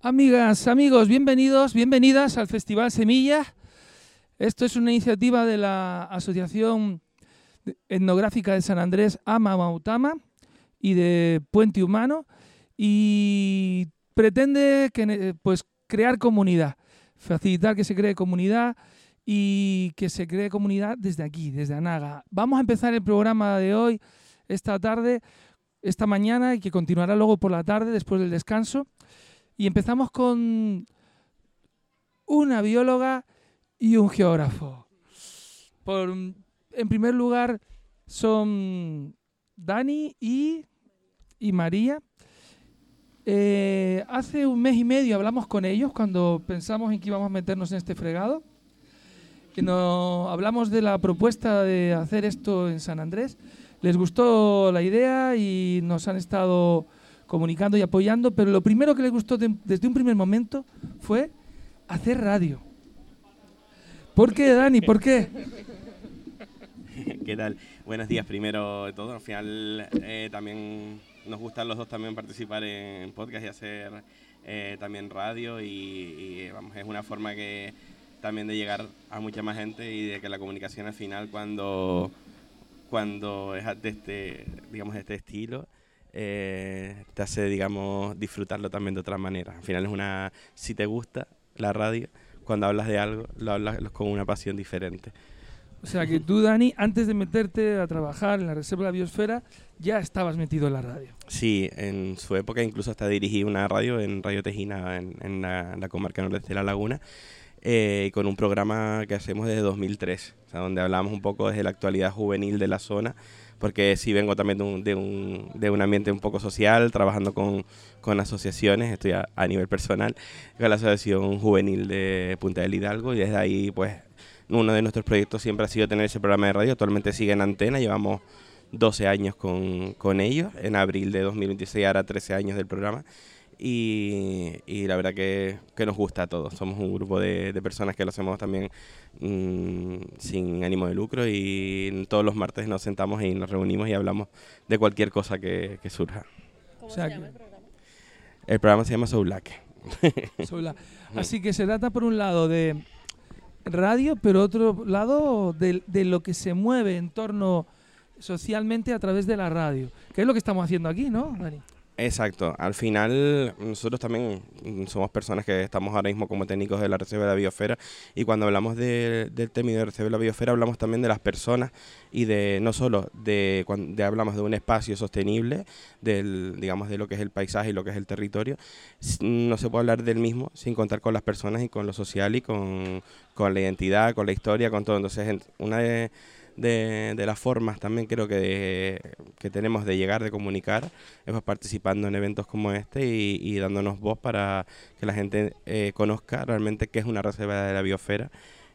Amigas, amigos, bienvenidos, bienvenidas al Festival Semilla. Esto es una iniciativa de la Asociación Etnográfica de San Andrés, Ama Mautama, y de Puente Humano, y pretende crear comunidad, facilitar que se cree comunidad y que se cree comunidad desde aquí, desde Anaga. Vamos a empezar el programa de hoy, esta tarde, esta mañana, y que continuará luego por la tarde, después del descanso. Y empezamos con una bióloga y un geógrafo. En primer lugar son Dani y María. Hace un mes y medio hablamos con ellos cuando pensamos en que íbamos a meternos en este fregado. Hablamos de la propuesta de hacer esto en San Andrés. Les gustó la idea y nos han estado comunicando y apoyando, pero lo primero que les gustó desde un primer momento fue hacer radio. ¿Por qué, Dani? ¿Por qué? ¿Qué tal? Buenos días primero de todo. Al final también nos gustan los dos también participar en podcast y hacer también radio y vamos, es una forma que también de llegar a mucha más gente y de que la comunicación al final cuando es de este estilo te hace, digamos, disfrutarlo también de otra manera. Al final si te gusta la radio, cuando hablas de algo, lo hablas con una pasión diferente. O sea que tú, Dani, antes de meterte a trabajar en la Reserva de la Biosfera, ya estabas metido en la radio. Sí, en su época incluso hasta dirigí una radio en Radio Tejina, en la comarca noreste de La Laguna, con un programa que hacemos desde 2003, o sea, donde hablamos un poco desde la actualidad juvenil de la zona, porque sí vengo también de un ambiente un poco social, trabajando con asociaciones, estoy a nivel personal, con la Asociación Juvenil de Punta del Hidalgo, y desde ahí pues uno de nuestros proyectos siempre ha sido tener ese programa de radio. Actualmente sigue en antena, llevamos 12 años con ellos, en abril de 2026 hará 13 años del programa. Y la verdad que nos gusta a todos. Somos un grupo de personas que lo hacemos también sin ánimo de lucro, y todos los martes nos sentamos y nos reunimos y hablamos de cualquier cosa que surja. ¿Cómo se llama el programa? El programa se llama Soulac. Así que se trata por un lado de radio, pero otro lado de lo que se mueve en torno socialmente a través de la radio, que es lo que estamos haciendo aquí, ¿no, Dani? Exacto, al final nosotros también somos personas que estamos ahora mismo como técnicos de la Reserva de la Biosfera, y cuando hablamos del término de Reserva de la Biosfera hablamos también de las personas y no solo cuando hablamos de un espacio sostenible, digamos de lo que es el paisaje y lo que es el territorio. No se puede hablar del mismo sin contar con las personas y con lo social y con la identidad, con la historia, con todo. Entonces una de las formas también creo que tenemos de llegar, de comunicar, es pues participando en eventos como este y dándonos voz para que la gente conozca realmente qué es una reserva de la biosfera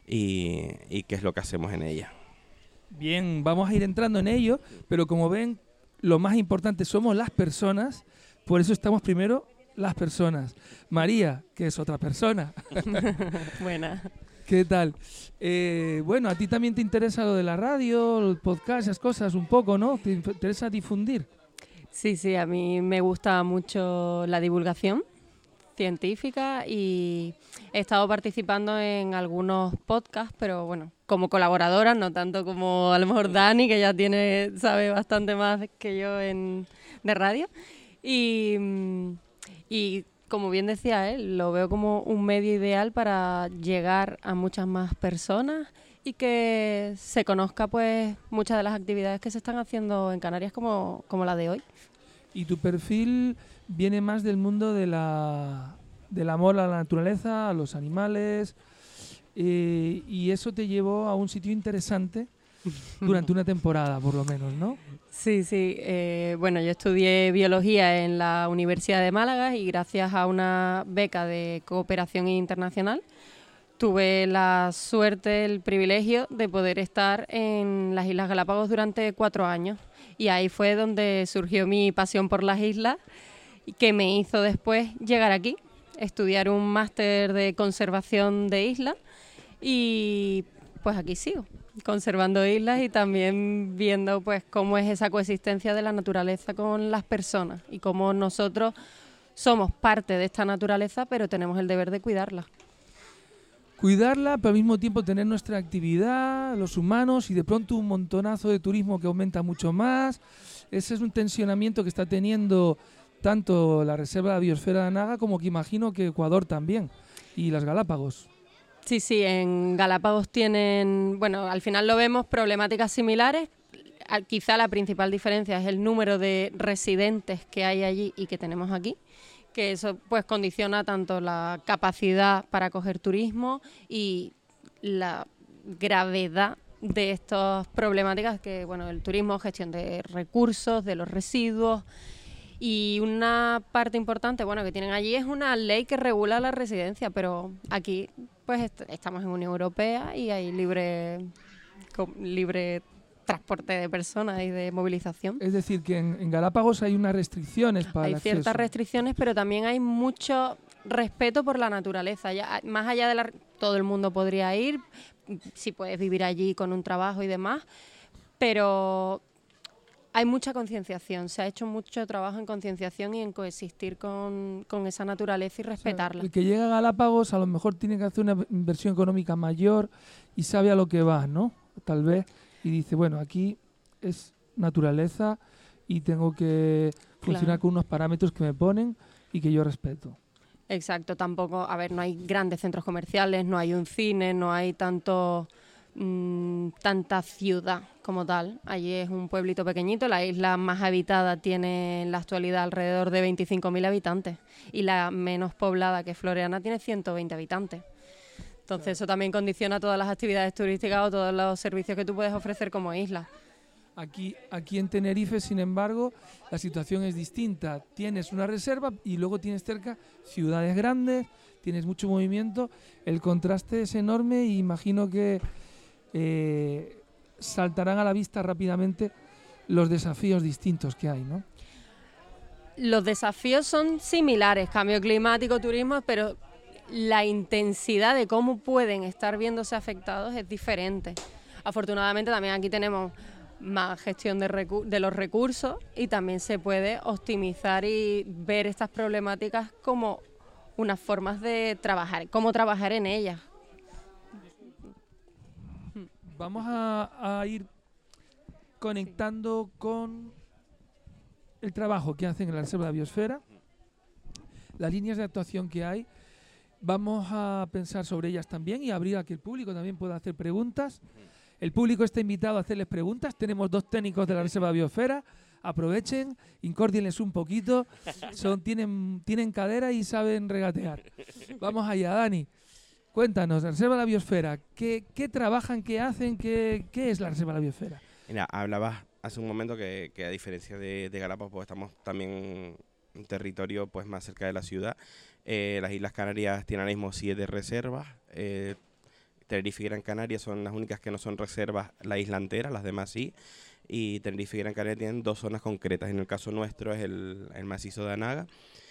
y qué es lo que hacemos en ella. Bien, vamos a ir entrando en ello, pero como ven, lo más importante somos las personas, por eso estamos primero las personas. María, que es otra persona. Buena. ¿Qué tal? Bueno, a ti también te interesa lo de la radio, el podcast, esas cosas un poco, ¿no? ¿Te interesa difundir? Sí, a mí me gusta mucho la divulgación científica y he estado participando en algunos podcasts, pero bueno, como colaboradora, no tanto como a lo mejor Dani, que ya sabe bastante más que yo de radio. Y como bien decía él, lo veo como un medio ideal para llegar a muchas más personas y que se conozca pues muchas de las actividades que se están haciendo en Canarias como la de hoy. ¿Y tu perfil viene más del mundo del amor a la naturaleza, a los animales, y eso te llevó a un sitio interesante durante una temporada, por lo menos, ¿no? Sí. Bueno, yo estudié biología en la Universidad de Málaga y gracias a una beca de cooperación internacional tuve la suerte, el privilegio de poder estar en las Islas Galápagos durante 4 años. Y ahí fue donde surgió mi pasión por las islas, que me hizo después llegar aquí, estudiar un máster de conservación de islas, y pues aquí sigo, conservando islas y también viendo pues cómo es esa coexistencia de la naturaleza con las personas y cómo nosotros somos parte de esta naturaleza, pero tenemos el deber de cuidarla. Cuidarla, pero al mismo tiempo tener nuestra actividad, los humanos, y de pronto un montonazo de turismo que aumenta mucho más. Ese es un tensionamiento que está teniendo tanto la Reserva de la Biosfera de Anaga como que imagino que Ecuador también, y las Galápagos. Sí, en Galápagos tienen, bueno, al final lo vemos, problemáticas similares. Quizá la principal diferencia es el número de residentes que hay allí y que tenemos aquí, que eso pues condiciona tanto la capacidad para acoger turismo y la gravedad de estas problemáticas que, bueno, el turismo, gestión de recursos, de los residuos. Y una parte importante, bueno, que tienen allí es una ley que regula la residencia, pero aquí pues estamos en Unión Europea y hay libre transporte de personas y de movilización. Es decir, que en Galápagos hay unas restricciones para el acceso. Hay ciertas restricciones, pero también hay mucho respeto por la naturaleza. Ya, más allá de todo el mundo podría ir, si puedes vivir allí con un trabajo y demás, pero hay mucha concienciación. Se ha hecho mucho trabajo en concienciación y en coexistir con esa naturaleza y respetarla. O sea, el que llega a Galápagos a lo mejor tiene que hacer una inversión económica mayor y sabe a lo que va, ¿no? Tal vez. Y dice, bueno, aquí es naturaleza y tengo que funcionar con unos parámetros que me ponen y que yo respeto. Exacto, tampoco, a ver, no hay grandes centros comerciales, no hay un cine, no hay tanta ciudad como tal. Allí es un pueblito pequeñito, la isla más habitada tiene en la actualidad alrededor de 25.000 habitantes y la menos poblada, que es Floreana, tiene 120 habitantes. Entonces eso también condiciona todas las actividades turísticas o todos los servicios que tú puedes ofrecer como isla. Aquí en Tenerife, sin embargo, la situación es distinta. Tienes una reserva y luego tienes cerca ciudades grandes, tienes mucho movimiento. El contraste es enorme y imagino que saltarán a la vista rápidamente los desafíos distintos que hay, ¿no? Los desafíos son similares, cambio climático, turismo, pero la intensidad de cómo pueden estar viéndose afectados es diferente. Afortunadamente también aquí tenemos más gestión de los recursos y también se puede optimizar y ver estas problemáticas como unas formas de trabajar, cómo trabajar en ellas. Vamos a ir conectando con el trabajo que hacen en la Reserva de la Biosfera, las líneas de actuación que hay. Vamos a pensar sobre ellas también y abrir a que el público también pueda hacer preguntas. El público está invitado a hacerles preguntas. Tenemos 2 técnicos de la Reserva de Biosfera. Aprovechen, incórdienles un poquito. Tienen cadera y saben regatear. Vamos allá, Dani. Cuéntanos, la Reserva de la Biosfera. ¿Qué trabajan, qué hacen, qué es la Reserva de la Biosfera? Mira, hablabas hace un momento que a diferencia de Galápagos, pues estamos también en un territorio pues más cerca de la ciudad. Las Islas Canarias tienen ahora mismo 7 reservas. Tenerife y Gran Canaria son las únicas que no son reservas, la isla entera, las demás sí. Y Tenerife y Gran Canaria tienen 2 zonas concretas. En el caso nuestro es el macizo de Anaga.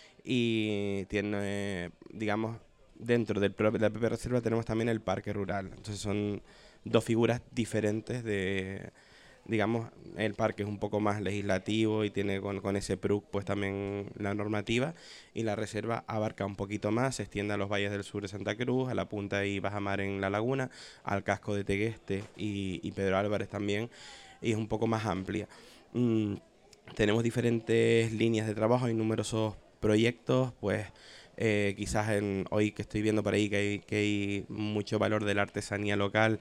Y tiene, digamos, dentro de la propia reserva tenemos también el parque rural. Entonces son 2 figuras diferentes de... Digamos, el parque es un poco más legislativo y tiene con ese PRUC pues también la normativa, y la reserva abarca un poquito más, se extiende a los valles del sur de Santa Cruz, a la punta y Bajamar en La Laguna, al casco de Tegueste y Pedro Álvarez también, y es un poco más amplia. Tenemos diferentes líneas de trabajo y numerosos proyectos, pues quizás hoy que estoy viendo por ahí que hay mucho valor de la artesanía local.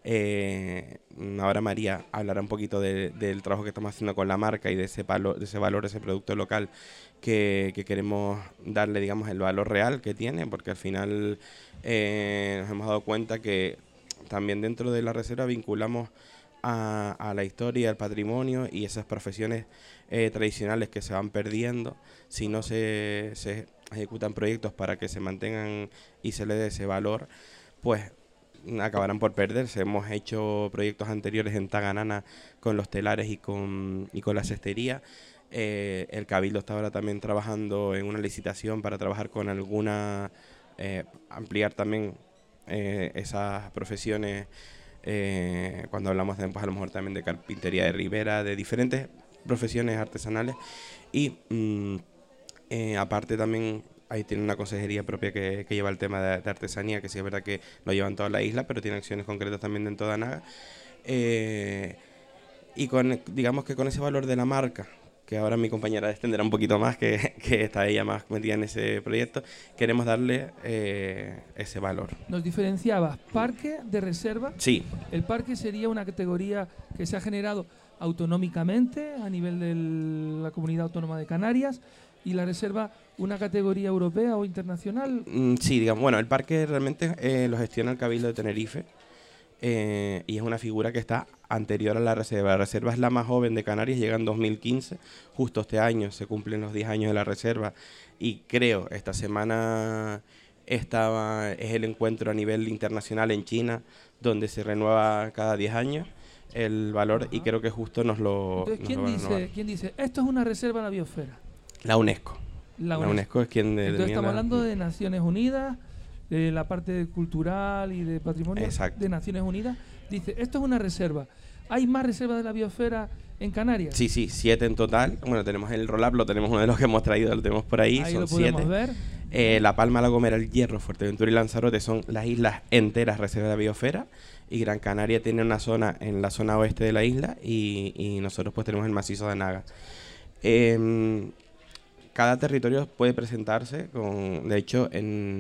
Ahora María hablará un poquito del trabajo que estamos haciendo con la marca y de ese valor, ese producto local que queremos darle, digamos, el valor real que tiene, porque al final nos hemos dado cuenta que también dentro de la reserva vinculamos a la historia, al patrimonio y esas profesiones tradicionales que se van perdiendo si no se ejecutan proyectos para que se mantengan y se le dé ese valor, pues acabarán por perderse. Hemos hecho proyectos anteriores en Taganana con los telares y con la cestería. El Cabildo está ahora también trabajando en una licitación para trabajar con alguna, ampliar también esas profesiones, cuando hablamos de, pues, a lo mejor también de carpintería de ribera, de diferentes profesiones artesanales. Y Aparte también ahí tiene una consejería propia que lleva el tema de artesanía, que sí es verdad que lo lleva en toda la isla, pero tiene acciones concretas también dentro de Anaga. Y digamos que con ese valor de la marca, que ahora mi compañera extenderá un poquito más, que está ella más metida en ese proyecto, queremos darle ese valor. Nos diferenciabas parque de reserva. Sí. El parque sería una categoría que se ha generado autonómicamente a nivel de la Comunidad Autónoma de Canarias, y la reserva una categoría europea o internacional. Sí, digamos, bueno, el parque realmente lo gestiona el Cabildo de Tenerife, y es una figura que está anterior a la reserva. La reserva es la más joven de Canarias, llega en 2015, justo este año se cumplen los 10 años de la reserva, y creo esta semana es el encuentro a nivel internacional en China, donde se renueva cada 10 años el valor. Ajá. Y creo que justo nos lo... Entonces, ¿quién dice esto es una reserva de la biosfera? La UNESCO. La UNESCO es quien... Entonces estamos hablando de Naciones Unidas, de la parte cultural y de patrimonio. Exacto. De Naciones Unidas. Dice, esto es una reserva. ¿Hay más reservas de la biosfera en Canarias? Sí, 7 en total. Bueno, tenemos el roll-up, lo tenemos uno de los que hemos traído, lo tenemos por ahí, son 7. Ahí lo podemos ver. La Palma, La Gomera, El Hierro, Fuerteventura y Lanzarote son las islas enteras reservas de la biosfera, y Gran Canaria tiene una zona en la zona oeste de la isla, y nosotros pues tenemos el macizo de Anaga. Cada territorio puede presentarse de hecho,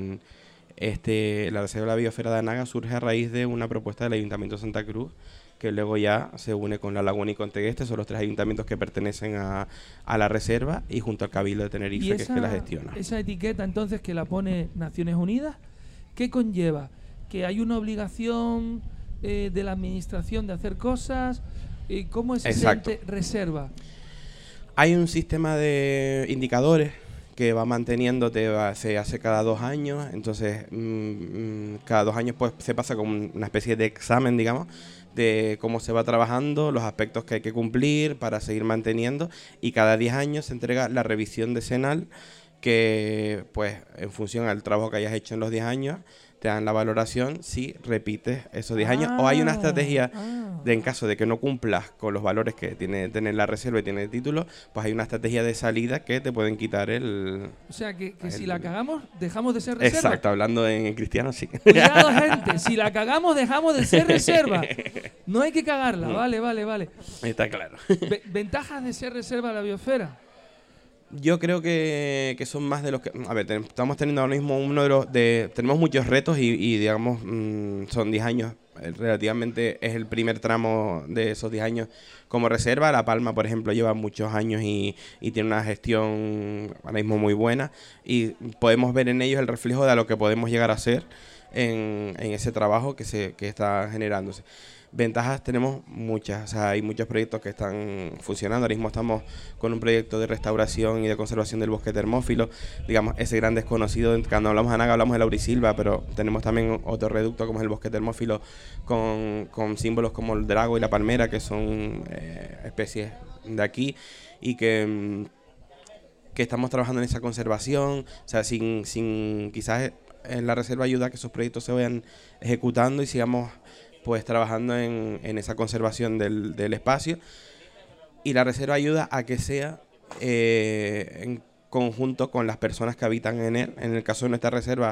la reserva de la biosfera de Anaga surge a raíz de una propuesta del Ayuntamiento de Santa Cruz, que luego ya se une con La Laguna y con Tegueste. Son los 3 ayuntamientos que pertenecen a la reserva, y junto al Cabildo de Tenerife, que es que la gestiona. Esa etiqueta entonces que la pone Naciones Unidas, ¿qué conlleva? ¿Que hay una obligación de la administración de hacer cosas? ¿Cómo es esa reserva? Hay un sistema de indicadores que va manteniéndote, se hace cada 2 años, entonces cada 2 años pues se pasa con una especie de examen, digamos, de cómo se va trabajando, los aspectos que hay que cumplir para seguir manteniendo, y cada 10 años se entrega la revisión decenal, que pues en función al trabajo que hayas hecho en los 10 años, te dan la valoración si repites esos 10 años, o hay una estrategia en caso de que no cumplas con los valores que tiene tener la reserva y tiene el título, pues hay una estrategia de salida que te pueden quitar el... O sea, que si la cagamos, dejamos de ser reserva. Exacto, hablando en cristiano, sí. Cuidado, gente, si la cagamos, dejamos de ser reserva. No hay que cagarla, vale. Está claro. ¿Ventajas de ser reserva de la biosfera? Yo creo que son más de los que... A ver, estamos teniendo ahora mismo tenemos muchos retos y digamos, son 10 años. Relativamente es el primer tramo de esos 10 años como reserva. La Palma, por ejemplo, lleva muchos años y tiene una gestión ahora mismo muy buena. Y podemos ver en ellos el reflejo de lo que podemos llegar a hacer en ese trabajo que está generándose. Ventajas tenemos muchas, o sea, hay muchos proyectos que están funcionando. Ahora mismo estamos con un proyecto de restauración y de conservación del bosque termófilo, digamos, ese gran desconocido. Cuando hablamos de Anaga hablamos de laurisilva, pero tenemos también otro reducto como es el bosque termófilo, con símbolos como el drago y la palmera, que son especies de aquí, y que estamos trabajando en esa conservación. O sea, sin quizás en la reserva ayuda a que esos proyectos se vayan ejecutando y sigamos pues trabajando en esa conservación del espacio, y la reserva ayuda a que sea en conjunto con las personas que habitan en él. En el caso de nuestra reserva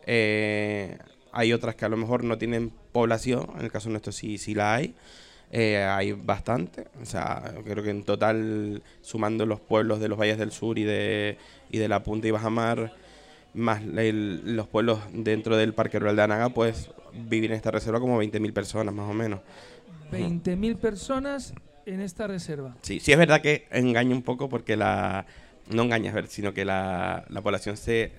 hay otras que a lo mejor no tienen población, en el caso nuestro sí la hay. Hay bastante, o sea, creo que en total, sumando los pueblos de los valles del sur y de la Punta y Bajamar, más los pueblos dentro del Parque Rural de Anaga, pues vivir en esta reserva como 20.000 personas más o menos. 20.000 personas en esta reserva. Sí es verdad que engaña un poco porque no engaña, sino que la población se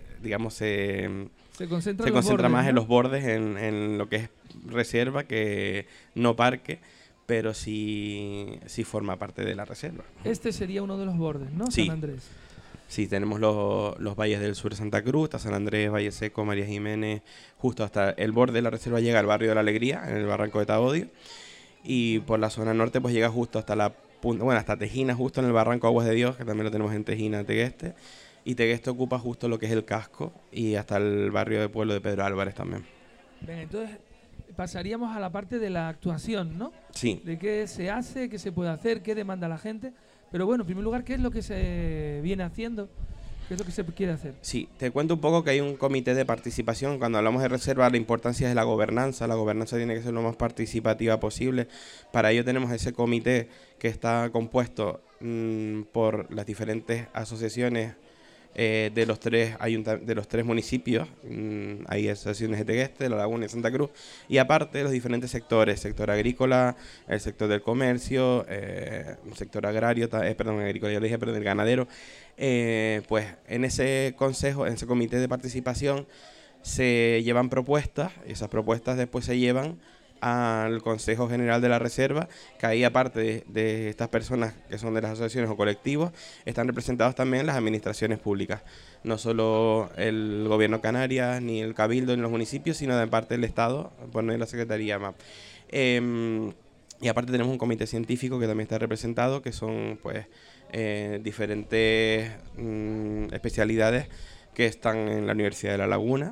concentra más, ¿no?, en los bordes, en lo que es reserva, que no parque, pero sí forma parte de la reserva. Este sería uno de los bordes, ¿no? Sí. San Andrés. Sí, tenemos los valles del sur de Santa Cruz, hasta San Andrés, Valle Seco, María Jiménez, justo hasta el borde de la reserva llega al barrio de la Alegría, en el barranco de Tabodio, y por la zona norte pues llega justo hasta hasta Tejina, justo en el barranco Aguas de Dios, que también lo tenemos en Tejina, Tegueste, y Tegueste ocupa justo lo que es el casco, y hasta el barrio de pueblo de Pedro Álvarez también. Bien, entonces pasaríamos a la parte de la actuación, ¿no? Sí. De qué se hace, qué se puede hacer, qué demanda la gente. Pero bueno, en primer lugar, ¿qué es lo que se viene haciendo ¿Qué es lo que se quiere hacer? Sí, te cuento un poco que hay un comité de participación. Cuando hablamos de reserva, la importancia es la gobernanza. La gobernanza tiene que ser lo más participativa posible. Para ello tenemos ese comité que está compuesto por las diferentes asociaciones de los tres municipios. Hay asociaciones de Tegueste, La Laguna y Santa Cruz. Y aparte los diferentes sectores, sector agrícola, el sector del comercio, sector agrario, agrícola, ya lo dije, pero del ganadero. Pues en ese consejo, en ese comité de participación, se llevan propuestas, y esas propuestas después se llevan al Consejo General de la Reserva, que ahí aparte de estas personas que son de las asociaciones o colectivos, están representados también las administraciones públicas, no solo el Gobierno de Canarias, ni el Cabildo en los municipios, sino de parte del Estado, por medio de la Secretaría MAP. Y aparte tenemos un comité científico que también está representado, que son pues diferentes especialidades que están en la Universidad de La Laguna.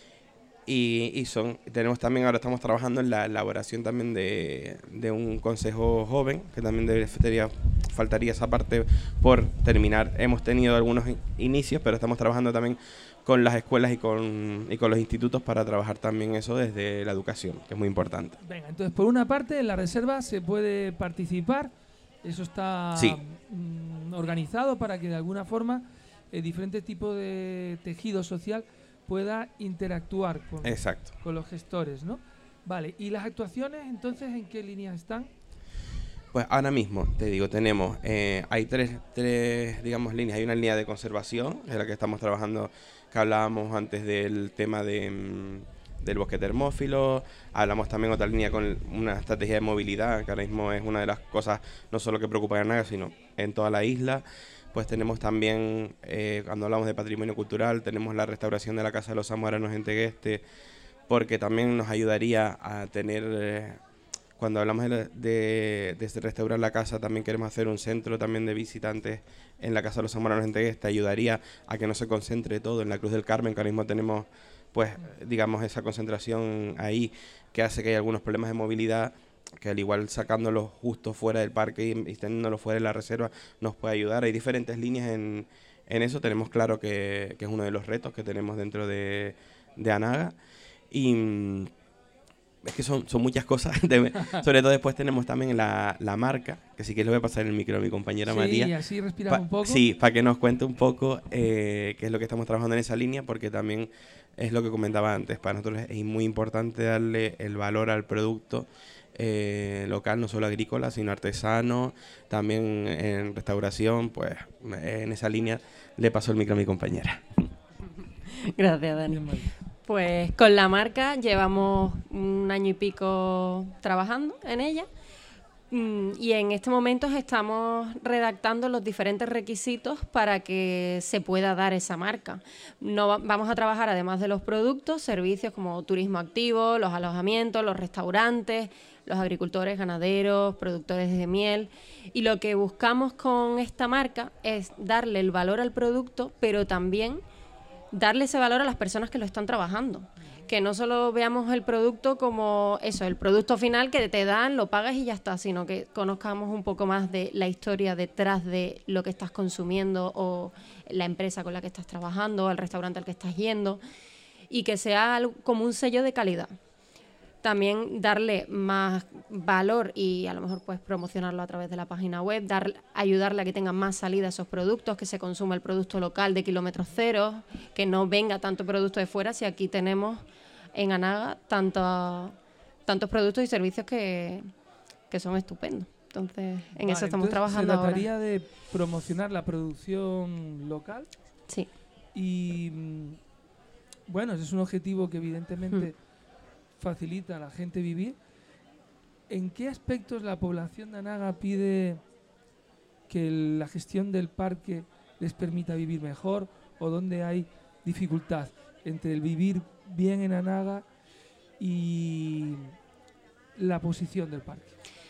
Tenemos también, ahora estamos trabajando en la elaboración también de un consejo joven, que también faltaría esa parte por terminar. Hemos tenido algunos inicios, pero estamos trabajando también con las escuelas y con los institutos para trabajar también eso desde la educación, que es muy importante. Venga, entonces por una parte en la reserva se puede participar, eso está sí. Organizado para que de alguna forma diferentes tipos de tejido social pueda interactuar con los gestores, ¿no? Vale, ¿y las actuaciones entonces en qué líneas están? Pues ahora mismo, te digo, tenemos, hay tres digamos, líneas. Hay una línea de conservación, en la que estamos trabajando, que hablábamos antes del tema del bosque termófilo. Hablamos también otra línea con una estrategia de movilidad, que ahora mismo es una de las cosas no solo que preocupa a Anaga, sino en toda la isla. Pues tenemos también, cuando hablamos de patrimonio cultural, tenemos la restauración de la Casa de los Zamoranos en Tegueste, porque también nos ayudaría a tener, cuando hablamos de restaurar la casa, también queremos hacer un centro también de visitantes en la Casa de los Zamoranos en Tegueste. Ayudaría a que no se concentre todo en la Cruz del Carmen, que ahora mismo tenemos, pues, digamos, esa concentración ahí, que hace que haya algunos problemas de movilidad, que al igual sacándolo justo fuera del parque y teniéndolo fuera de la reserva nos puede ayudar. Hay diferentes líneas en eso. Tenemos claro que es uno de los retos que tenemos dentro de Anaga, y es que son muchas cosas. Sobre todo después tenemos también la marca, que sí que le voy a pasar el micro a mi compañera María. Sí, así respiramos un poco. Sí, para que nos cuente un poco qué es lo que estamos trabajando en esa línea, porque también es lo que comentaba antes. Para nosotros es muy importante darle el valor al producto local, no solo agrícola, sino artesano, también en restauración. Pues en esa línea le paso el micro a mi compañera. Gracias, Dani. Pues con la marca llevamos 1 año y pico trabajando en ella, y en este momento estamos redactando los diferentes requisitos para que se pueda dar esa marca. Vamos a trabajar, además de los productos, servicios como turismo activo, los alojamientos, los restaurantes, los agricultores, ganaderos, productores de miel. Y lo que buscamos con esta marca es darle el valor al producto, pero también darle ese valor a las personas que lo están trabajando. Que no solo veamos el producto como eso, el producto final que te dan, lo pagas y ya está, sino que conozcamos un poco más de la historia detrás de lo que estás consumiendo, o la empresa con la que estás trabajando, o el restaurante al que estás yendo, y que sea algo como un sello de calidad. También darle más valor y a lo mejor pues promocionarlo a través de la página web, ayudarle a que tengan más salida a esos productos, que se consuma el producto local de kilómetros cero, que no venga tanto producto de fuera, si aquí tenemos en Anaga tantos productos y servicios que son estupendos. Entonces, en eso estamos trabajando ahora. ¿Se trataría de promocionar la producción local? Sí. Y bueno, ese es un objetivo que evidentemente facilita a la gente vivir. ¿En qué aspectos la población de Anaga pide que la gestión del parque les permita vivir mejor, o dónde hay dificultad entre el vivir bien en Anaga y la posición del parque?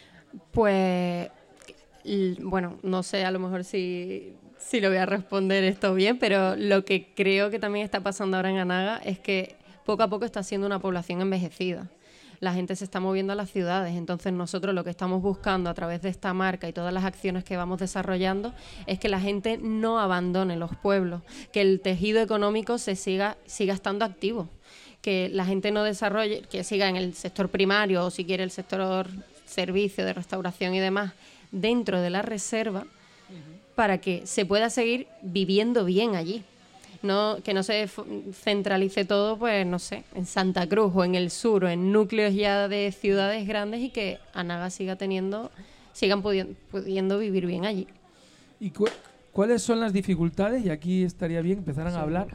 Pues, bueno, no sé, a lo mejor si lo voy a responder esto bien, pero lo que creo que también está pasando ahora en Anaga es que poco a poco está siendo una población envejecida. la gente se está moviendo a las ciudades. Entonces nosotros lo que estamos buscando a través de esta marca y todas las acciones que vamos desarrollando es que la gente no abandone los pueblos, que el tejido económico siga estando activo, que la gente no desarrolle, que siga en el sector primario o si quiere el sector servicio de restauración y demás dentro de la reserva, para que se pueda seguir viviendo bien allí. No, que no se centralice todo, pues no sé, en Santa Cruz o en el sur o en núcleos ya de ciudades grandes, y que Anaga sigan pudiendo vivir bien allí. ¿Y cuáles son las dificultades? Y aquí estaría bien empezaran a hablar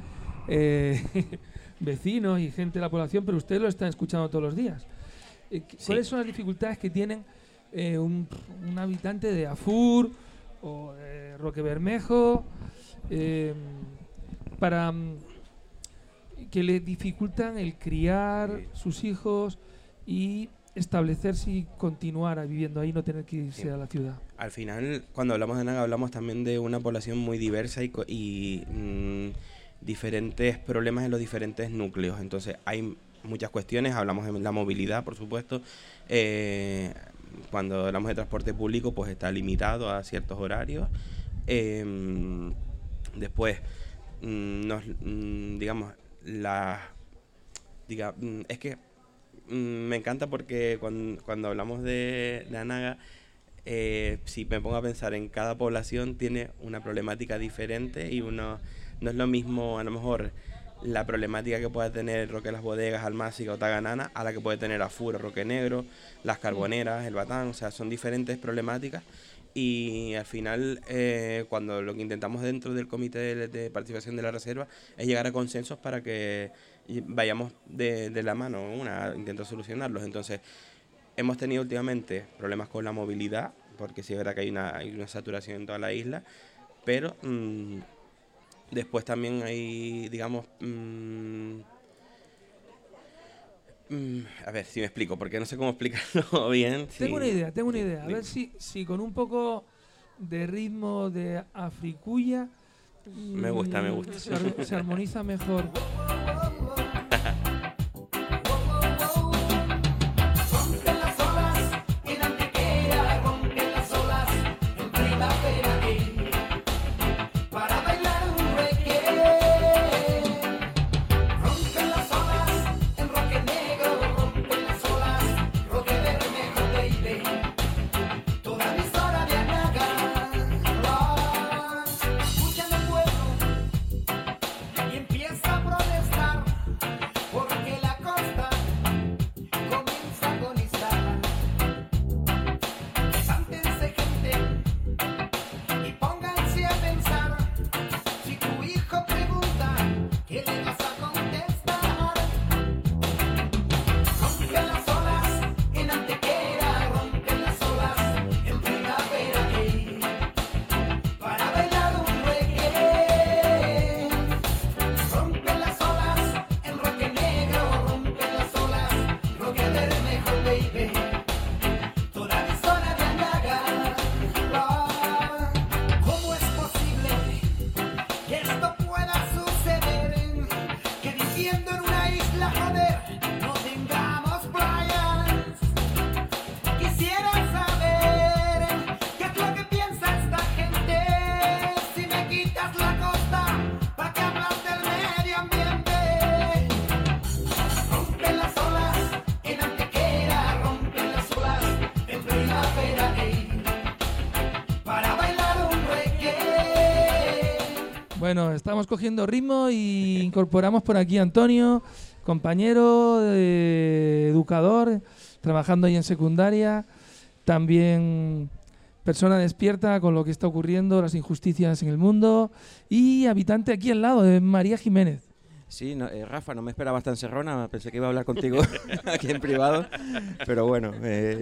vecinos y gente de la población, pero ustedes lo están escuchando todos los días. ¿Cuáles son las dificultades que tienen un habitante de Afur o de Roque Bermejo para que le dificultan el criar sus hijos y establecerse y continuar viviendo ahí, no tener que irse a la ciudad? Al final, cuando hablamos de Anaga, hablamos también de una población muy diversa y diferentes problemas en los diferentes núcleos. Entonces hay muchas cuestiones, hablamos de la movilidad, por supuesto. Cuando hablamos de transporte público, pues está limitado a ciertos horarios. Después, es que me encanta porque cuando hablamos de Anaga, si me pongo a pensar en cada población tiene una problemática diferente y no es lo mismo a lo mejor la problemática que puede tener Roque Las Bodegas, Almáciga o Taganana a la que puede tener Afur, Roque Negro, Las Carboneras, El Batán. O sea, son diferentes problemáticas. Y al final, cuando lo que intentamos dentro del comité de participación de la reserva es llegar a consensos para que vayamos de la mano a intentar solucionarlos. Entonces, hemos tenido últimamente problemas con la movilidad, porque sí es verdad que hay una saturación en toda la isla, pero después también hay, digamos... a ver si me explico, porque no sé cómo explicarlo bien. Tengo una idea. A ver si con un poco de ritmo de africuya me gusta. Se armoniza mejor. Bueno, estamos cogiendo ritmo y incorporamos por aquí a Antonio, compañero, educador, trabajando ahí en secundaria, también persona despierta con lo que está ocurriendo, las injusticias en el mundo, y habitante aquí al lado de María Jiménez. Sí, Rafa, no me esperabas tan serrona, pensé que iba a hablar contigo aquí en privado, pero bueno,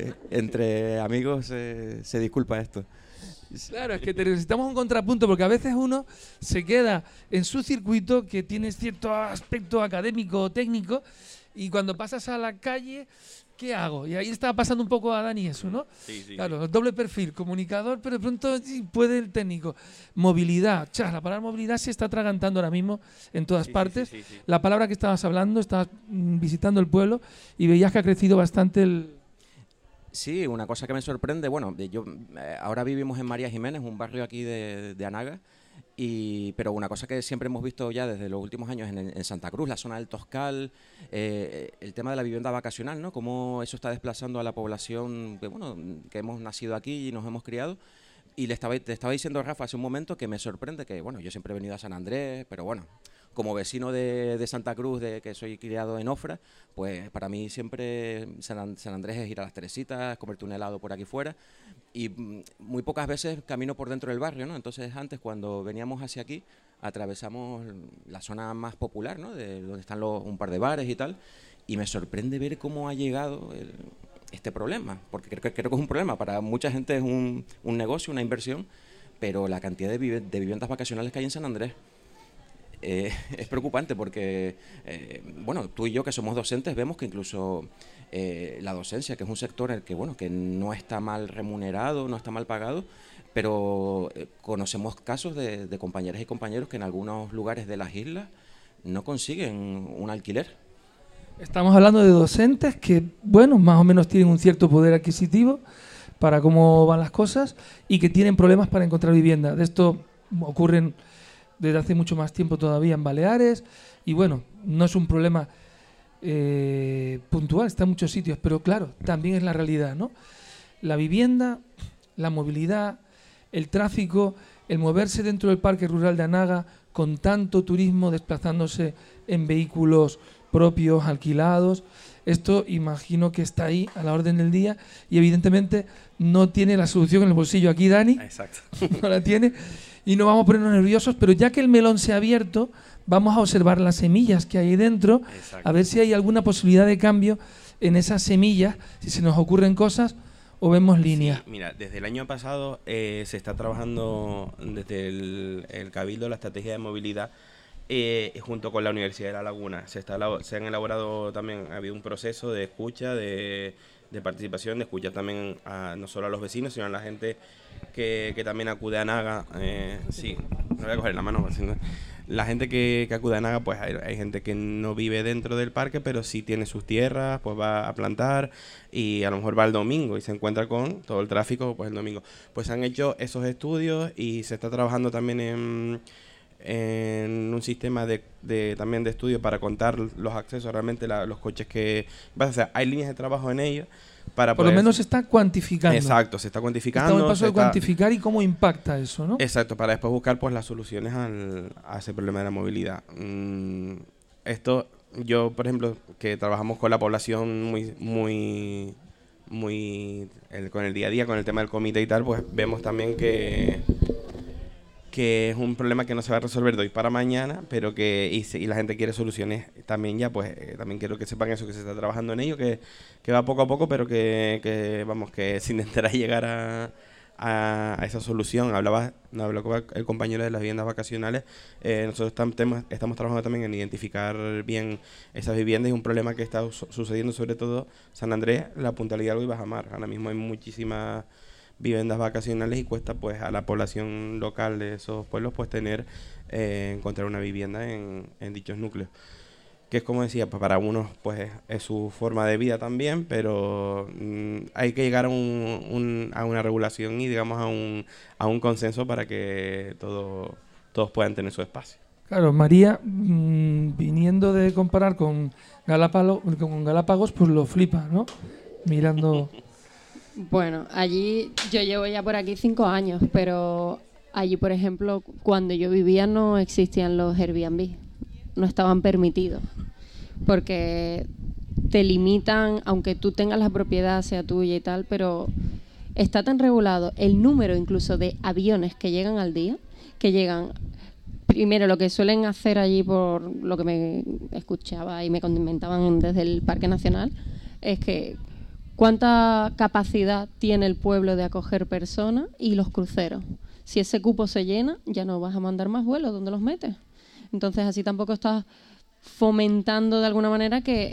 entre amigos se disculpa esto. Claro, es que necesitamos un contrapunto, porque a veces uno se queda en su circuito que tiene cierto aspecto académico o técnico, y cuando pasas a la calle ¿qué hago? Y ahí estaba pasando un poco a Dani eso, ¿no? Sí, sí, Claro, doble perfil, comunicador, pero de pronto sí puede el técnico. Movilidad, la palabra movilidad se está atragantando ahora mismo en todas partes. Sí. La palabra que estabas hablando, estabas visitando el pueblo y veías que ha crecido bastante el... Sí, una cosa que me sorprende, bueno, ahora vivimos en María Jiménez, un barrio aquí de Anaga, pero una cosa que siempre hemos visto ya desde los últimos años en Santa Cruz, la zona del Toscal, el tema de la vivienda vacacional, ¿no? Cómo eso está desplazando a la población que hemos nacido aquí y nos hemos criado. Y te estaba diciendo, Rafa, hace un momento que me sorprende que, bueno, yo siempre he venido a San Andrés, pero bueno, como vecino de Santa Cruz, que soy criado en Ofra, pues para mí siempre San Andrés es ir a las Teresitas, comerte un helado por aquí fuera, y muy pocas veces camino por dentro del barrio, ¿no? Entonces antes, cuando veníamos hacia aquí, atravesamos la zona más popular, ¿no? De donde están un par de bares y tal, y me sorprende ver cómo ha llegado este problema, porque creo que es un problema, para mucha gente es un negocio, una inversión, pero la cantidad de viviendas vacacionales que hay en San Andrés es preocupante porque, tú y yo que somos docentes vemos que incluso la docencia, que es un sector en el que no está mal remunerado, no está mal pagado, pero conocemos casos de compañeras y compañeros que en algunos lugares de las islas no consiguen un alquiler. Estamos hablando de docentes que, más o menos tienen un cierto poder adquisitivo para cómo van las cosas y que tienen problemas para encontrar vivienda. De esto ocurren desde hace mucho más tiempo todavía en Baleares y no es un problema puntual, está en muchos sitios, pero claro, también es la realidad, ¿no? La vivienda, la movilidad, el tráfico, el moverse dentro del Parque Rural de Anaga con tanto turismo desplazándose en vehículos propios, alquilados, esto imagino que está ahí a la orden del día y evidentemente no tiene la solución en el bolsillo aquí, Dani. Exacto. No la tiene. Y no vamos a ponernos nerviosos, pero ya que el melón se ha abierto, vamos a observar las semillas que hay dentro, a ver si hay alguna posibilidad de cambio en esas semillas, si se nos ocurren cosas o vemos líneas. Sí, mira, desde el año pasado se está trabajando desde el Cabildo la estrategia de movilidad junto con la Universidad de La Laguna. Se han elaborado también, ha habido un proceso de escucha, de participación, de escucha también no solo a los vecinos, sino a la gente que también acude a Anaga. Sí, no voy a coger la mano. La gente que acude a Anaga, pues hay gente que no vive dentro del parque, pero sí tiene sus tierras, pues va a plantar y a lo mejor va el domingo y se encuentra con todo el tráfico pues el domingo. Pues se han hecho esos estudios y se está trabajando también en un sistema también de estudio para contar los accesos, realmente los coches que... O sea, hay líneas de trabajo en ello para por lo menos se está cuantificando. Exacto, se está cuantificando. Estamos en el paso de cuantificar y cómo impacta eso, ¿no? Exacto, para después buscar pues las soluciones a ese problema de la movilidad. Esto, yo por ejemplo, que trabajamos con la población con el día a día, con el tema del comité y tal, pues vemos también que es un problema que no se va a resolver de hoy para mañana, pero y la gente quiere soluciones también ya, pues también quiero que sepan eso, que se está trabajando en ello, que va poco a poco, pero que se intentará llegar a esa solución. Hablaba el compañero de las viviendas vacacionales, nosotros estamos trabajando también en identificar bien esas viviendas y un problema que está sucediendo sobre todo San Andrés, la Punta del Hidalgo y Bajamar. Ahora mismo hay muchísimas viviendas vacacionales y cuesta pues a la población local de esos pueblos pues encontrar una vivienda en dichos núcleos, que es como decía, pues para unos pues es su forma de vida también, pero hay que llegar a una regulación y digamos a un consenso para que todos puedan tener su espacio. Claro, María, viniendo de comparar con Galápagos, pues lo flipa, ¿no? Mirando... Bueno, allí yo llevo ya por aquí 5 años, pero allí, por ejemplo, cuando yo vivía no existían los Airbnb, no estaban permitidos, porque te limitan, aunque tú tengas la propiedad, sea tuya y tal, pero está tan regulado el número incluso de aviones que llegan al día, que llegan... Primero, lo que suelen hacer allí, por lo que me escuchaba y me comentaban desde el Parque Nacional, es que ¿cuánta capacidad tiene el pueblo de acoger personas y los cruceros? Si ese cupo se llena, ya no vas a mandar más vuelos, ¿dónde los metes? Entonces, así tampoco estás fomentando de alguna manera que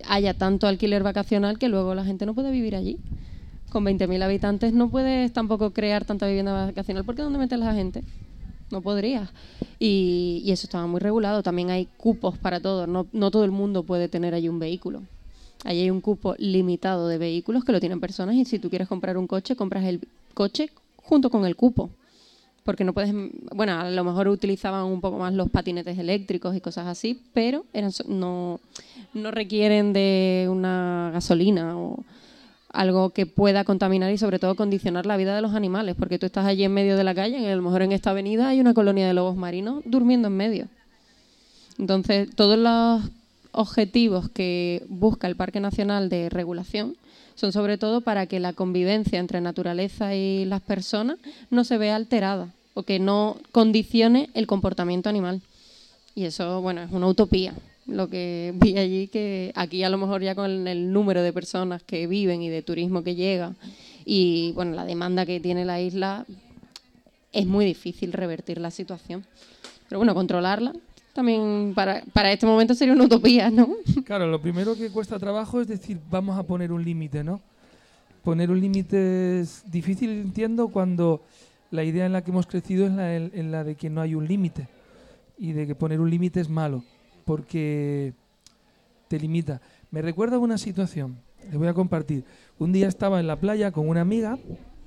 haya tanto alquiler vacacional que luego la gente no puede vivir allí. Con 20.000 habitantes no puedes tampoco crear tanta vivienda vacacional, porque ¿dónde metes la gente? No podrías. Y eso estaba muy regulado. También hay cupos para todo. No todo el mundo puede tener allí un vehículo. Allí hay un cupo limitado de vehículos que lo tienen personas, y si tú quieres comprar un coche, compras el coche junto con el cupo. Porque no puedes... Bueno, a lo mejor utilizaban un poco más los patinetes eléctricos y cosas así, pero no requieren de una gasolina o algo que pueda contaminar y sobre todo condicionar la vida de los animales, porque tú estás allí en medio de la calle, y a lo mejor en esta avenida hay una colonia de lobos marinos durmiendo en medio. Entonces, todos los objetivos que busca el Parque Nacional de regulación son sobre todo para que la convivencia entre naturaleza y las personas no se vea alterada o que no condicione el comportamiento animal. Y eso, bueno, es una utopía. Lo que vi allí, que aquí a lo mejor ya con el número de personas que viven y de turismo que llega y bueno, la demanda que tiene la isla, es muy difícil revertir la situación. Pero bueno, controlarla también para este momento sería una utopía, ¿no? Claro, lo primero que cuesta trabajo es decir, vamos a poner un límite, ¿no? Poner un límite es difícil, entiendo, cuando la idea en la que hemos crecido es en la de que no hay un límite y de que poner un límite es malo, porque te limita. Me recuerda una situación, les voy a compartir. Un día estaba en la playa con una amiga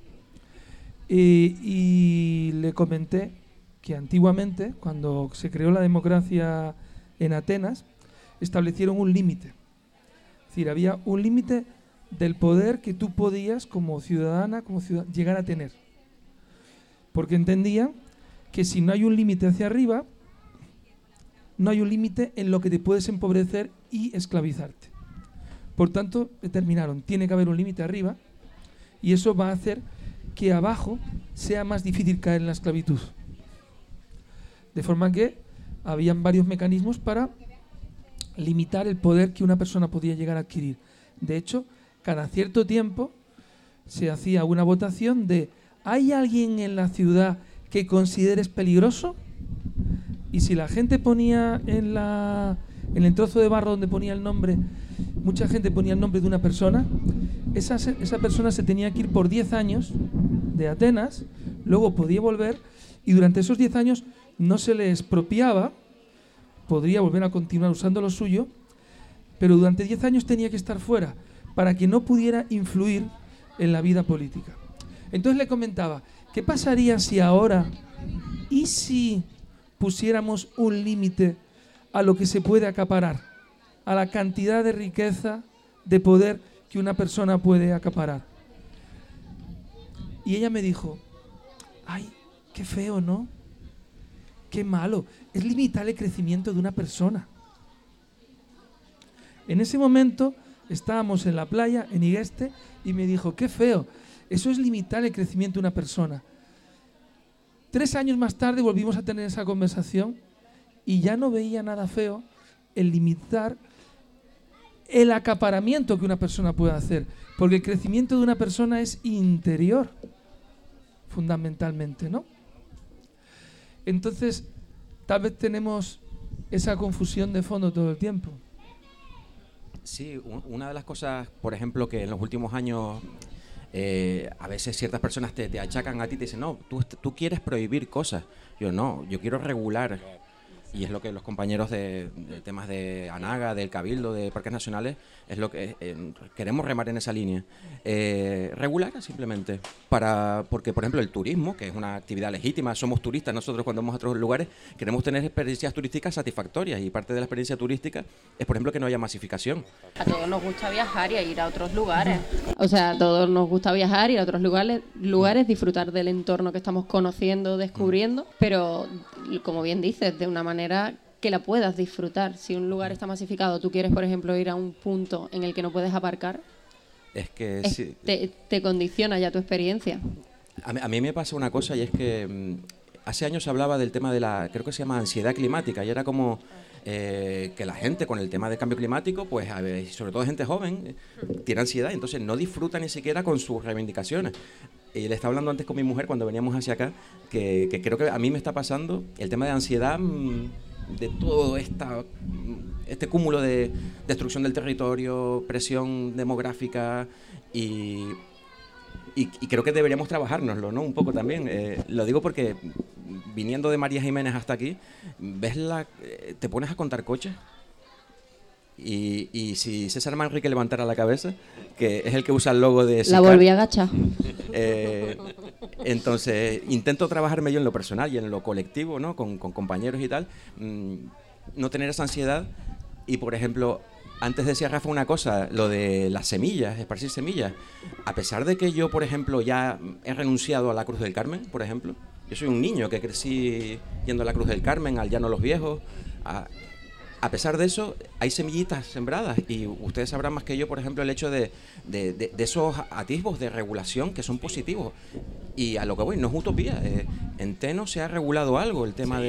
y le comenté que antiguamente, cuando se creó la democracia en Atenas, establecieron un límite. Es decir, había un límite del poder que tú podías, como ciudadana, llegar a tener. Porque entendían que si no hay un límite hacia arriba, no hay un límite en lo que te puedes empobrecer y esclavizarte. Por tanto, determinaron, tiene que haber un límite arriba, y eso va a hacer que abajo sea más difícil caer en la esclavitud. De forma que habían varios mecanismos para limitar el poder que una persona podía llegar a adquirir. De hecho, cada cierto tiempo se hacía una votación de ¿hay alguien en la ciudad que consideres peligroso? Y si la gente ponía en el trozo de barro donde ponía el nombre, mucha gente ponía el nombre de una persona, esa persona se tenía que ir por 10 años de Atenas, luego podía volver, y durante esos 10 años no se le expropiaba, podría volver a continuar usando lo suyo, pero durante 10 años tenía que estar fuera para que no pudiera influir en la vida política. Entonces le comentaba, ¿qué pasaría si ahora, y si pusiéramos un límite a lo que se puede acaparar, a la cantidad de riqueza, de poder que una persona puede acaparar? Y ella me dijo, ay, qué feo, ¿no? Qué malo, es limitar el crecimiento de una persona. En ese momento estábamos en la playa, en Igueste, y me dijo, qué feo, eso es limitar el crecimiento de una persona. 3 años más tarde volvimos a tener esa conversación y ya no veía nada feo el limitar el acaparamiento que una persona puede hacer, porque el crecimiento de una persona es interior, fundamentalmente, ¿no? Entonces, tal vez tenemos esa confusión de fondo todo el tiempo. Sí, una de las cosas, por ejemplo, que en los últimos años a veces ciertas personas te achacan a ti y te dicen, no, tú quieres prohibir cosas. Yo no, yo quiero regular. Y es lo que los compañeros de temas de ANAGA, del Cabildo, de Parques Nacionales, es lo que queremos remar en esa línea. Regular simplemente, porque por ejemplo el turismo, que es una actividad legítima, somos turistas nosotros cuando vamos a otros lugares, queremos tener experiencias turísticas satisfactorias, y parte de la experiencia turística es, por ejemplo, que no haya masificación. A todos nos gusta viajar y ir a otros lugares. O sea, a todos nos gusta viajar, ir a otros lugares, disfrutar del entorno que estamos conociendo, descubriendo, pero como bien dices, de una manera que la puedas disfrutar. Si un lugar está masificado, tú quieres, por ejemplo, ir a un punto en el que no puedes aparcar, es que sí. te condiciona ya tu experiencia. A mí me pasa una cosa, y es que hace años se hablaba del tema de creo que se llama ansiedad climática, y era como que la gente con el tema del cambio climático, pues sobre todo gente joven, tiene ansiedad, y entonces no disfruta ni siquiera con sus reivindicaciones. Y le estaba hablando antes con mi mujer cuando veníamos hacia acá, que creo que a mí me está pasando el tema de ansiedad de toda este cúmulo de destrucción del territorio, presión demográfica y creo que deberíamos trabajárnoslo, ¿no? Un poco también. Lo digo porque viniendo de María Jiménez hasta aquí, te pones a contar coches. Y si César Manrique levantara la cabeza, que es el que usa el logo de Sicar, la volví a agachar. Entonces intento trabajarme yo en lo personal y en lo colectivo, ¿no? Con compañeros y tal, no tener esa ansiedad. Y por ejemplo, antes decía Rafa una cosa, lo de las semillas, esparcir semillas. A pesar de que yo, por ejemplo, ya he renunciado a la Cruz del Carmen, por ejemplo, yo soy un niño que crecí yendo a la Cruz del Carmen, al Llano Los Viejos. A pesar de eso, hay semillitas sembradas y ustedes sabrán más que yo, por ejemplo, el hecho de esos atisbos de regulación que son positivos. Y a lo que voy, no es utopía. En Teno se ha regulado algo, el tema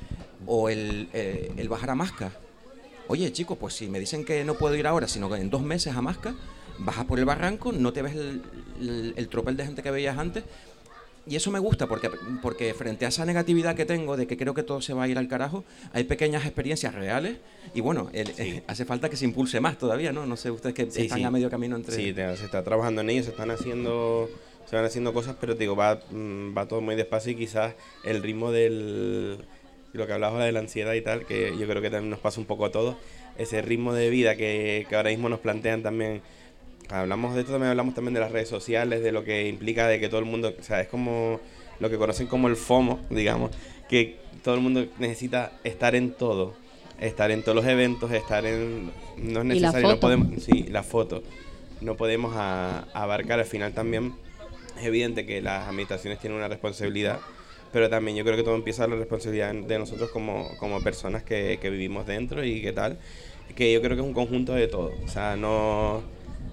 o el bajar a Masca. Oye, chicos, pues si me dicen que no puedo ir ahora, sino que en 2 meses a Masca, bajas por el barranco, no te ves el tropel de gente que veías antes. Y eso me gusta porque frente a esa negatividad que tengo de que creo que todo se va a ir al carajo, hay pequeñas experiencias reales y bueno, hace falta que se impulse más todavía, ¿no? No sé, ustedes que están a medio camino entre... Sí, se está trabajando en ello, se van haciendo cosas, pero te digo, va todo muy despacio y quizás el ritmo lo que hablabas de la ansiedad y tal, que yo creo que también nos pasa un poco a todos, ese ritmo de vida que ahora mismo nos plantean también. Hablamos de esto, también hablamos también de las redes sociales, de lo que implica de que todo el mundo, o sea, es como lo que conocen como el FOMO, digamos, que todo el mundo necesita estar en todo, estar en todos los eventos, no es necesario, no podemos, la foto, no podemos abarcar. Al final también es evidente que las administraciones tienen una responsabilidad, pero también yo creo que todo empieza la responsabilidad de nosotros como personas que vivimos dentro y qué tal, que yo creo que es un conjunto de todo, o sea, no...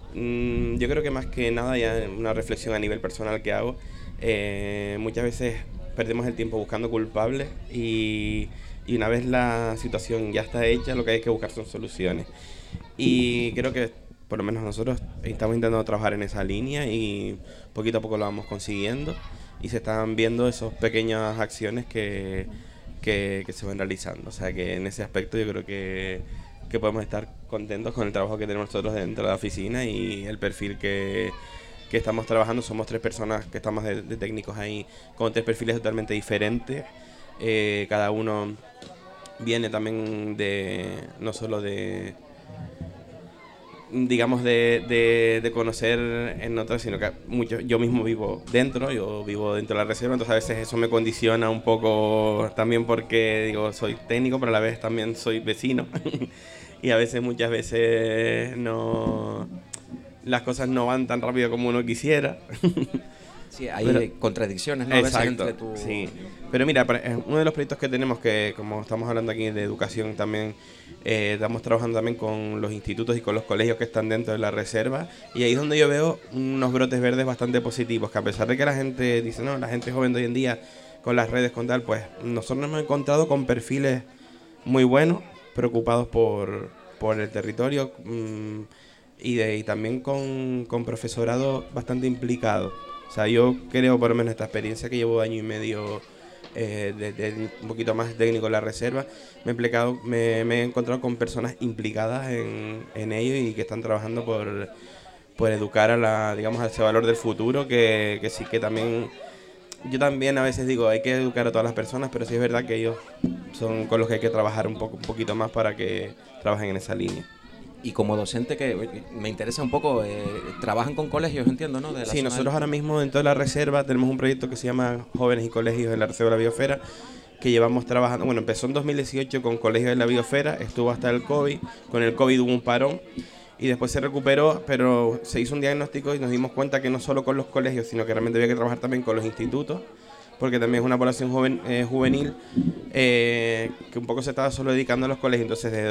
Yo creo que más que nada, ya una reflexión a nivel personal que hago, muchas veces perdemos el tiempo buscando culpables y una vez la situación ya está hecha, lo que hay que buscar son soluciones. Y creo que por lo menos nosotros estamos intentando trabajar en esa línea y poquito a poco lo vamos consiguiendo y se están viendo esas pequeñas acciones que se van realizando. O sea que en ese aspecto yo creo que podemos estar contentos con el trabajo que tenemos nosotros dentro de la oficina y el perfil que estamos trabajando. Somos 3 personas que estamos de técnicos ahí con 3 perfiles totalmente diferentes. Cada uno viene también no solo de conocer en otras, sino que yo mismo vivo dentro de la reserva, entonces a veces eso me condiciona un poco también porque digo, soy técnico, pero a la vez también soy vecino y muchas veces las cosas no van tan rápido como uno quisiera. Sí, hay contradicciones, ¿no? Exacto, entre tu... sí. Pero mira, uno de los proyectos que tenemos, que como estamos hablando aquí de educación también, estamos trabajando también con los institutos y con los colegios que están dentro de la reserva, y ahí es donde yo veo unos brotes verdes bastante positivos, que a pesar de que la gente dice, no, la gente joven de hoy en día con las redes, con tal, pues nosotros nos hemos encontrado con perfiles muy buenos, preocupados por el territorio, y también con profesorado bastante implicado. O sea, yo creo, por lo menos esta experiencia que llevo 1 año y medio de un poquito más técnico en la reserva, me he encontrado con personas implicadas en ello y que están trabajando por educar a ese valor del futuro, que sí que también... Yo también a veces digo, hay que educar a todas las personas, pero sí es verdad que ellos son con los que hay que trabajar un poquito más para que trabajen en esa línea. Y como docente, que me interesa un poco, trabajan con colegios, entiendo, ¿no? Sí, nosotros ahora mismo dentro de la reserva tenemos un proyecto que se llama Jóvenes y Colegios en la Reserva de la Biosfera, que llevamos trabajando, bueno, empezó en 2018 con colegios de la Biosfera, estuvo hasta el COVID, con el COVID hubo un parón y después se recuperó, pero se hizo un diagnóstico y nos dimos cuenta que no solo con los colegios, sino que realmente había que trabajar también con los institutos, porque también es una población juvenil que un poco se estaba solo dedicando a los colegios. Entonces desde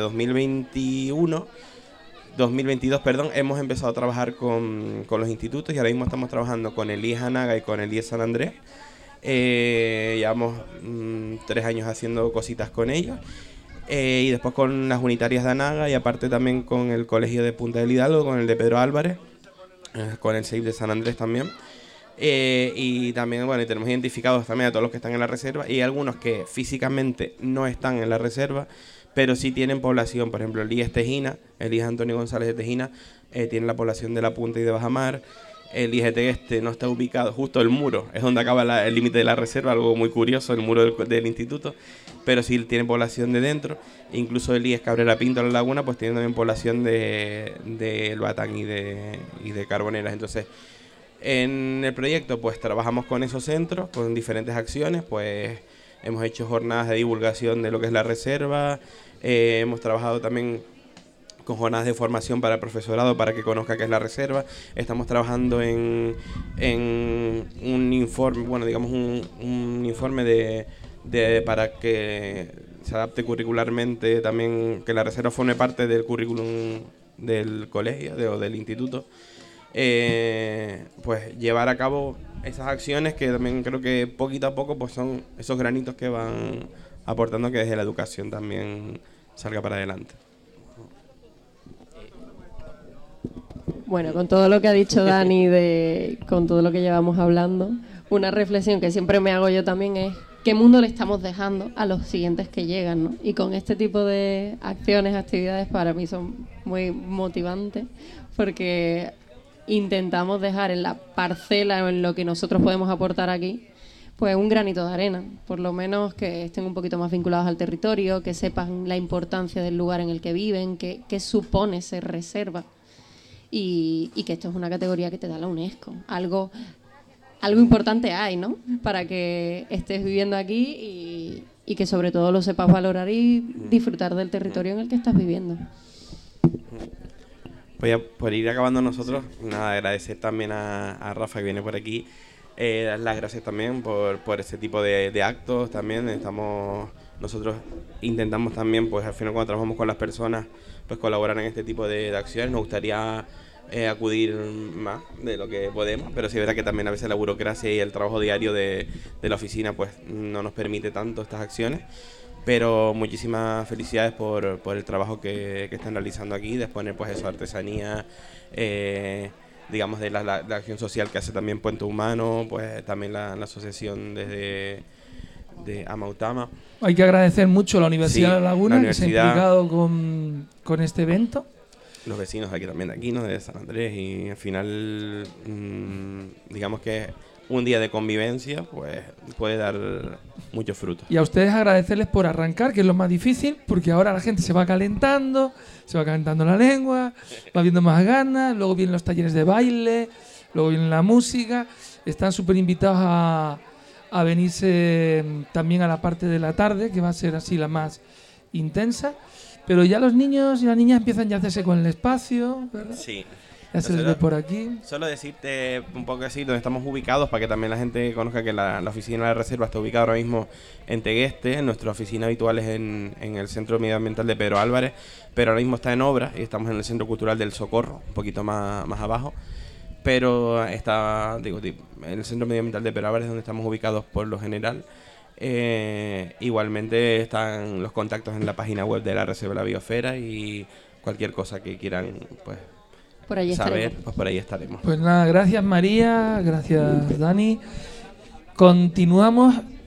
2022, hemos empezado a trabajar con los institutos y ahora mismo estamos trabajando con el IES Anaga y con el IES San Andrés. Llevamos 3 años haciendo cositas con ellos, y después con las unitarias de Anaga y aparte también con el colegio de Punta del Hidalgo, con el de Pedro Álvarez, con el CEIP de San Andrés también. Y también, bueno, tenemos identificados también a todos los que están en la reserva y algunos que físicamente no están en la reserva, pero sí tienen población. Por ejemplo, el IES Tejina, el IES Antonio González de Tejina, tiene la población de La Punta y de Bajamar. El IES de Tegueste no está ubicado, justo el muro, es donde acaba el límite de la reserva, algo muy curioso, el muro del instituto, pero sí tiene población de dentro. Incluso el IES Cabrera Pinto, La Laguna, pues tiene también población de El Batán y de Carboneras. Entonces, en el proyecto pues trabajamos con esos centros, con diferentes acciones, pues hemos hecho jornadas de divulgación de lo que es la reserva, hemos trabajado también con jornadas de formación para el profesorado para que conozca qué es la reserva. Estamos trabajando en un informe, bueno, digamos un informe para que se adapte curricularmente también, que la reserva forme parte del currículum del colegio o del instituto. Pues llevar a cabo esas acciones que también creo que poquito a poco pues son esos granitos que van aportando que desde la educación también salga para adelante. Bueno, con todo lo que ha dicho Dani, con todo lo que llevamos hablando, una reflexión que siempre me hago yo también es qué mundo le estamos dejando a los siguientes que llegan, ¿no? Y con este tipo de acciones, actividades, para mí son muy motivantes, porque intentamos dejar en la parcela, en lo que nosotros podemos aportar aquí, pues un granito de arena, por lo menos que estén un poquito más vinculados al territorio, que sepan la importancia del lugar en el que viven, qué supone ser reserva. Y que esto es una categoría que te da la UNESCO. Algo importante hay, ¿no? Para que estés viviendo aquí y que sobre todo lo sepas valorar y disfrutar del territorio en el que estás viviendo. Pues ya por ir acabando nosotros, nada, agradecer también a Rafa que viene por aquí, dar las gracias también por ese tipo de actos también. Nosotros intentamos también, pues al final cuando trabajamos con las personas, pues colaborar en este tipo de acciones. Nos gustaría acudir más de lo que podemos, pero sí es verdad que también a veces la burocracia y el trabajo diario de la oficina pues no nos permite tanto estas acciones, pero muchísimas felicidades por el trabajo que están realizando aquí, de exponer pues eso, artesanía, digamos de la acción social que hace también Puente Humano, pues también la asociación de Amautama. Hay que agradecer mucho a la Universidad de La Laguna, que se ha implicado con este evento. Los vecinos de aquí también, de aquí, ¿no? De San Andrés, y al final, digamos que un día de convivencia pues puede dar muchos frutos. Y a ustedes agradecerles por arrancar, que es lo más difícil, porque ahora la gente se va calentando la lengua, va viendo más ganas, luego vienen los talleres de baile, luego viene la música. Están súper invitados a venirse también a la parte de la tarde, que va a ser así la más intensa. Pero ya los niños y las niñas empiezan ya a hacerse con el espacio, ¿verdad? Sí. Ya se les ve por aquí. Solo decirte un poco así donde estamos ubicados para que también la gente conozca que la oficina de la reserva está ubicada ahora mismo en Tegueste. Nuestra oficina habitual es en el Centro Medioambiental de Pedro Álvarez, pero ahora mismo está en obra y estamos en el Centro Cultural del Socorro, un poquito más abajo. Pero está, en el Centro Medioambiental de Pedro Álvarez, donde estamos ubicados por lo general. Igualmente están los contactos en la página web de la Reserva de la Biosfera, y cualquier cosa que quieran pues por ahí saber, estaremos. pues por ahí estaremos. Pues nada, gracias María, gracias Dani. Continuamos